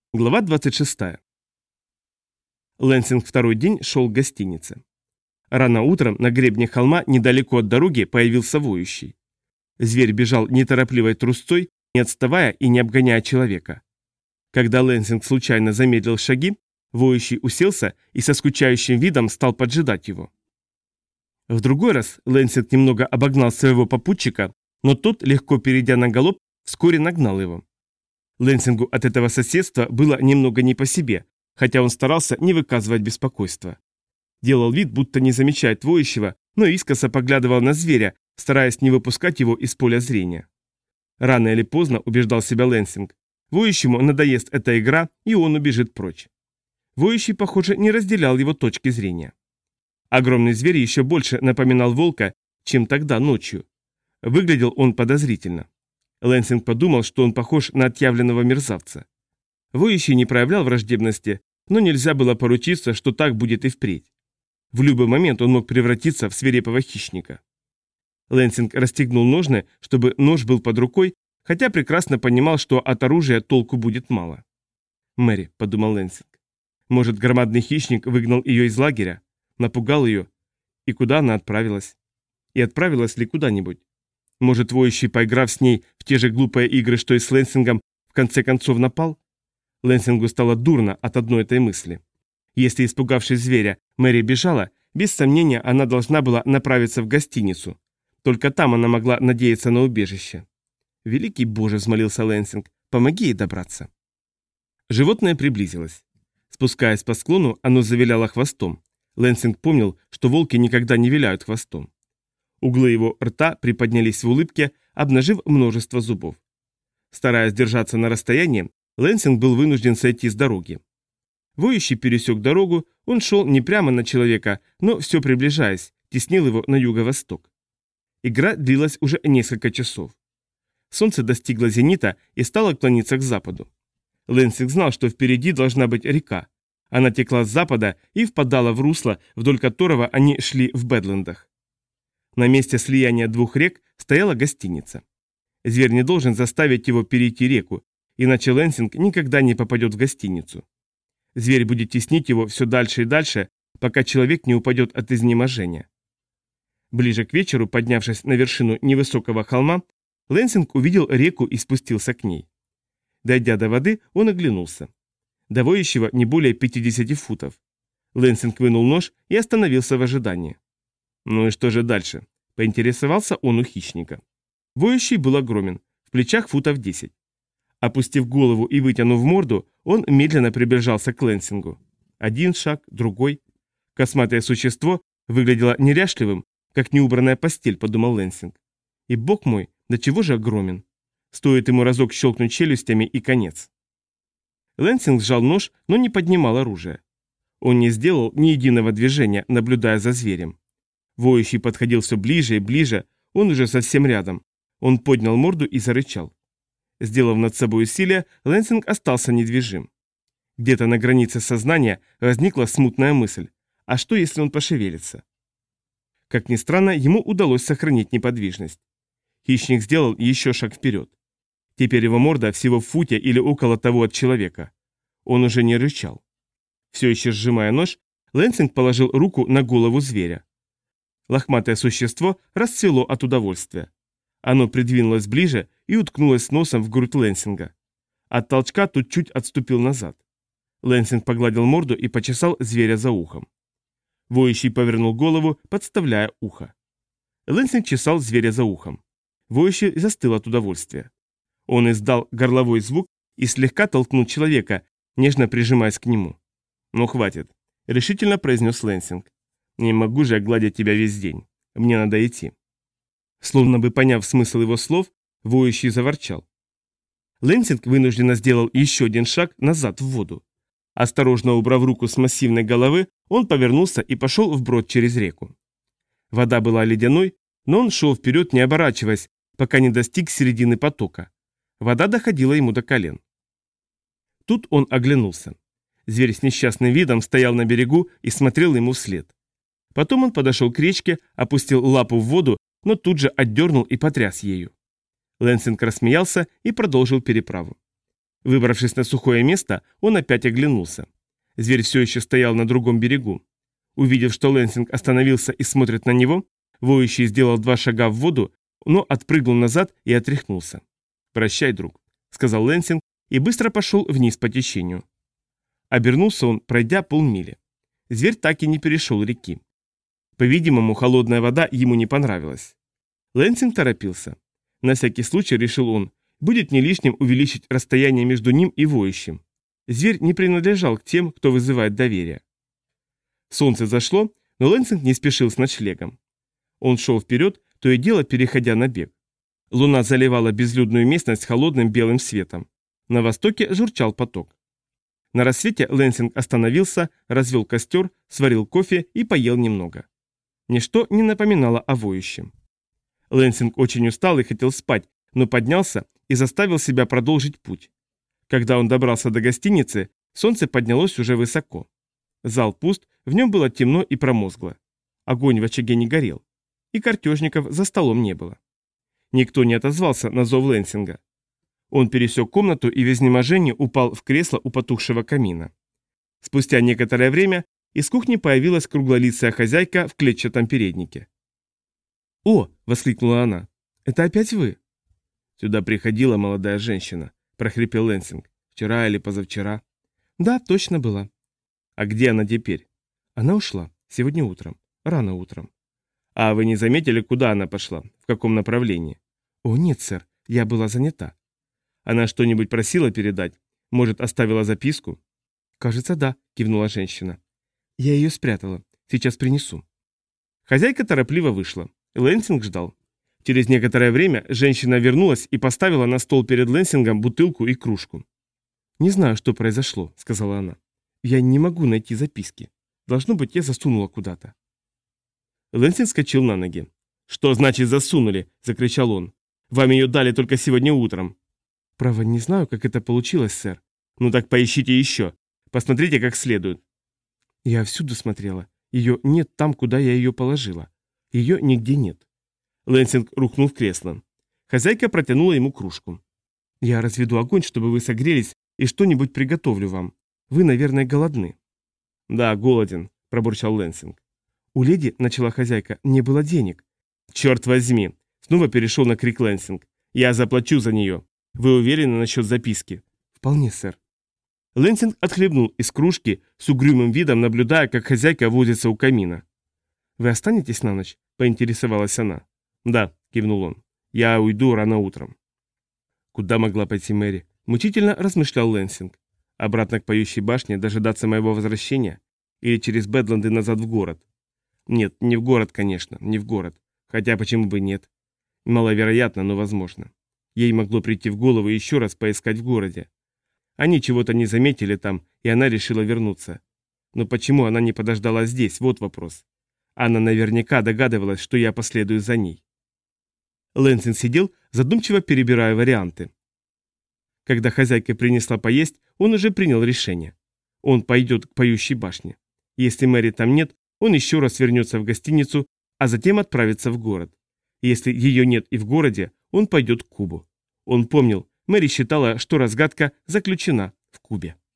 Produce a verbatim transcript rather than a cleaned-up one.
Глава двадцать шестая. Лэнсинг второй день шел к гостинице. Рано утром на гребне холма недалеко от дороги появился воющий. Зверь бежал неторопливой трусцой, не отставая и не обгоняя человека. Когда Лэнсинг случайно замедлил шаги, воющий уселся и со скучающим видом стал поджидать его. В другой раз Лэнсинг немного обогнал своего попутчика, но тот, легко перейдя на галоп, вскоре нагнал его. Лэнсингу от этого соседства было немного не по себе, хотя он старался не выказывать беспокойства. Делал вид, будто не замечает воющего, но искоса поглядывал на зверя, стараясь не выпускать его из поля зрения. Рано или поздно, убеждал себя Лэнсинг, воющему надоест эта игра, и он убежит прочь. Воющий, похоже, не разделял его точки зрения. Огромный зверь еще больше напоминал волка, чем тогда ночью. Выглядел он подозрительно. Лэнсинг подумал, что он похож на отъявленного мерзавца. Воющий не проявлял враждебности, но нельзя было поручиться, что так будет и впредь. В любой момент он мог превратиться в свирепого хищника. Лэнсинг расстегнул ножны, чтобы нож был под рукой, хотя прекрасно понимал, что от оружия толку будет мало. «Мэри», — подумал Лэнсинг. «Может, громадный хищник выгнал ее из лагеря, напугал ее, и куда она отправилась? И отправилась ли куда-нибудь? Может, воющий, поиграв с ней в те же глупые игры, что и с Лэнсингом, в конце концов напал?» Лэнсингу стало дурно от одной этой мысли. Если, испугавшись зверя, Мэри бежала, без сомнения она должна была направиться в гостиницу. Только там она могла надеяться на убежище. «Великий Боже», — взмолился Лэнсинг, — «помоги ей добраться». Животное приблизилось. Спускаясь по склону, оно завиляло хвостом. Лэнсинг помнил, что волки никогда не виляют хвостом. Углы его рта приподнялись в улыбке, обнажив множество зубов. Стараясь держаться на расстоянии, Лэнсинг был вынужден сойти с дороги. Воющий пересек дорогу, он шел не прямо на человека, но все приближаясь, теснил его на юго-восток. Игра длилась уже несколько часов. Солнце достигло зенита и стало клониться к западу. Лэнсинг знал, что впереди должна быть река. Она текла с запада и впадала в русло, вдоль которого они шли в Бэдлендах. На месте слияния двух рек стояла гостиница. Зверь не должен заставить его перейти реку, иначе Лэнсинг никогда не попадет в гостиницу. Зверь будет теснить его все дальше и дальше, пока человек не упадет от изнеможения. Ближе к вечеру, поднявшись на вершину невысокого холма, Лэнсинг увидел реку и спустился к ней. Дойдя до воды, он оглянулся. До воющего не более пятидесяти футов. Лэнсинг вынул нож и остановился в ожидании. Ну и что же дальше? Поинтересовался он у хищника. Воющий был огромен, в плечах футов десять. Опустив голову и вытянув морду, он медленно приближался к Лэнсингу. Один шаг, другой. Косматое существо выглядело неряшливым, как неубранная постель, подумал Лэнсинг. И бог мой, до чего же огромен? Стоит ему разок щелкнуть челюстями и конец. Лэнсинг сжал нож, но не поднимал оружие. Он не сделал ни единого движения, наблюдая за зверем. Воющий подходил все ближе и ближе, он уже совсем рядом. Он поднял морду и зарычал. Сделав над собой усилие, Лэнсинг остался недвижим. Где-то на границе сознания возникла смутная мысль. А что, если он пошевелится? Как ни странно, ему удалось сохранить неподвижность. Хищник сделал еще шаг вперед. Теперь его морда всего в футе или около того от человека. Он уже не рычал. Все еще сжимая нож, Лэнсинг положил руку на голову зверя. Лохматое существо расцвело от удовольствия. Оно придвинулось ближе и уткнулось носом в грудь Лэнсинга. От толчка тут чуть отступил назад. Лэнсинг погладил морду и почесал зверя за ухом. Воющий повернул голову, подставляя ухо. Лэнсинг чесал зверя за ухом. Воющий застыл от удовольствия. Он издал горловой звук и слегка толкнул человека, нежно прижимаясь к нему. «Ну хватит», — решительно произнес Лэнсинг. «Не могу же я гладить тебя весь день. Мне надо идти». Словно бы поняв смысл его слов, воющий заворчал. Лэнсинг вынужденно сделал еще один шаг назад в воду. Осторожно убрав руку с массивной головы, он повернулся и пошел вброд через реку. Вода была ледяной, но он шел вперед, не оборачиваясь, пока не достиг середины потока. Вода доходила ему до колен. Тут он оглянулся. Зверь с несчастным видом стоял на берегу и смотрел ему вслед. Потом он подошел к речке, опустил лапу в воду, но тут же отдернул и потряс ею. Лэнсинг рассмеялся и продолжил переправу. Выбравшись на сухое место, он опять оглянулся. Зверь все еще стоял на другом берегу. Увидев, что Лэнсинг остановился и смотрит на него, воющий сделал два шага в воду, но отпрыгнул назад и отряхнулся. «Прощай, друг», — сказал Лэнсинг и быстро пошел вниз по течению. Обернулся он, пройдя полмили. Зверь так и не перешел реки. По-видимому, холодная вода ему не понравилась. Лэнсинг торопился. На всякий случай, решил он, будет не лишним увеличить расстояние между ним и воющим. Зверь не принадлежал к тем, кто вызывает доверие. Солнце зашло, но Лэнсинг не спешил с ночлегом. Он шел вперед, то и дело переходя на бег. Луна заливала безлюдную местность холодным белым светом. На востоке журчал поток. На рассвете Лэнсинг остановился, развел костер, сварил кофе и поел немного. Ничто не напоминало о воющем. Лэнсинг очень устал и хотел спать, но поднялся и заставил себя продолжить путь. Когда он добрался до гостиницы, солнце поднялось уже высоко. Зал пуст, в нем было темно и промозгло. Огонь в очаге не горел. И картежников за столом не было. Никто не отозвался на зов Лэнсинга. Он пересек комнату и в изнеможении упал в кресло у потухшего камина. Спустя некоторое время из кухни появилась круглолицая хозяйка в клетчатом переднике. «О!» — воскликнула она. «Это опять вы?» «Сюда приходила молодая женщина», — прохрипел Лэнсинг. «Вчера или позавчера?» «Да, точно была». «А где она теперь?» «Она ушла. Сегодня утром. Рано утром». «А вы не заметили, куда она пошла? В каком направлении?» «О, нет, сэр. Я была занята». «Она что-нибудь просила передать? Может, оставила записку?» «Кажется, да», — кивнула женщина. «Я ее спрятала. Сейчас принесу». Хозяйка торопливо вышла. Лэнсинг ждал. Через некоторое время женщина вернулась и поставила на стол перед Лэнсингом бутылку и кружку. «Не знаю, что произошло», — сказала она. «Я не могу найти записки. Должно быть, я засунула куда-то». Лэнсинг вскочил на ноги. «Что значит засунули?» — закричал он. «Вам ее дали только сегодня утром». «Право, не знаю, как это получилось, сэр». «Ну так поищите еще. Посмотрите как следует». «Я всюду смотрела. Ее нет там, куда я ее положила. Ее нигде нет». Лэнсинг рухнул в кресло. Хозяйка протянула ему кружку. «Я разведу огонь, чтобы вы согрелись, и что-нибудь приготовлю вам. Вы, наверное, голодны». «Да, голоден», — пробурчал Лэнсинг. «У леди, — начала хозяйка, — не было денег». «Черт возьми!» — снова перешел на крик Лэнсинг. «Я заплачу за нее. Вы уверены насчет записки?» «Вполне, сэр». Лэнсинг отхлебнул из кружки, с угрюмым видом наблюдая, как хозяйка возится у камина. «Вы останетесь на ночь?» — поинтересовалась она. «Да», — кивнул он. «Я уйду рано утром». Куда могла пойти Мэри? Мучительно размышлял Лэнсинг. Обратно к поющей башне, дожидаться моего возвращения? Или через Бэдленды назад в город? Нет, не в город, конечно, не в город. Хотя почему бы нет? Маловероятно, но возможно. Ей могло прийти в голову еще раз поискать в городе. Они чего-то не заметили там, и она решила вернуться. Но почему она не подождала здесь, вот вопрос. Она наверняка догадывалась, что я последую за ней. Лэнсинг сидел, задумчиво перебирая варианты. Когда хозяйка принесла поесть, он уже принял решение. Он пойдет к поющей башне. Если Мэри там нет, он еще раз вернется в гостиницу, а затем отправится в город. Если ее нет и в городе, он пойдет к кубу. Он помнил, Мэри считала, что разгадка заключена в кубе.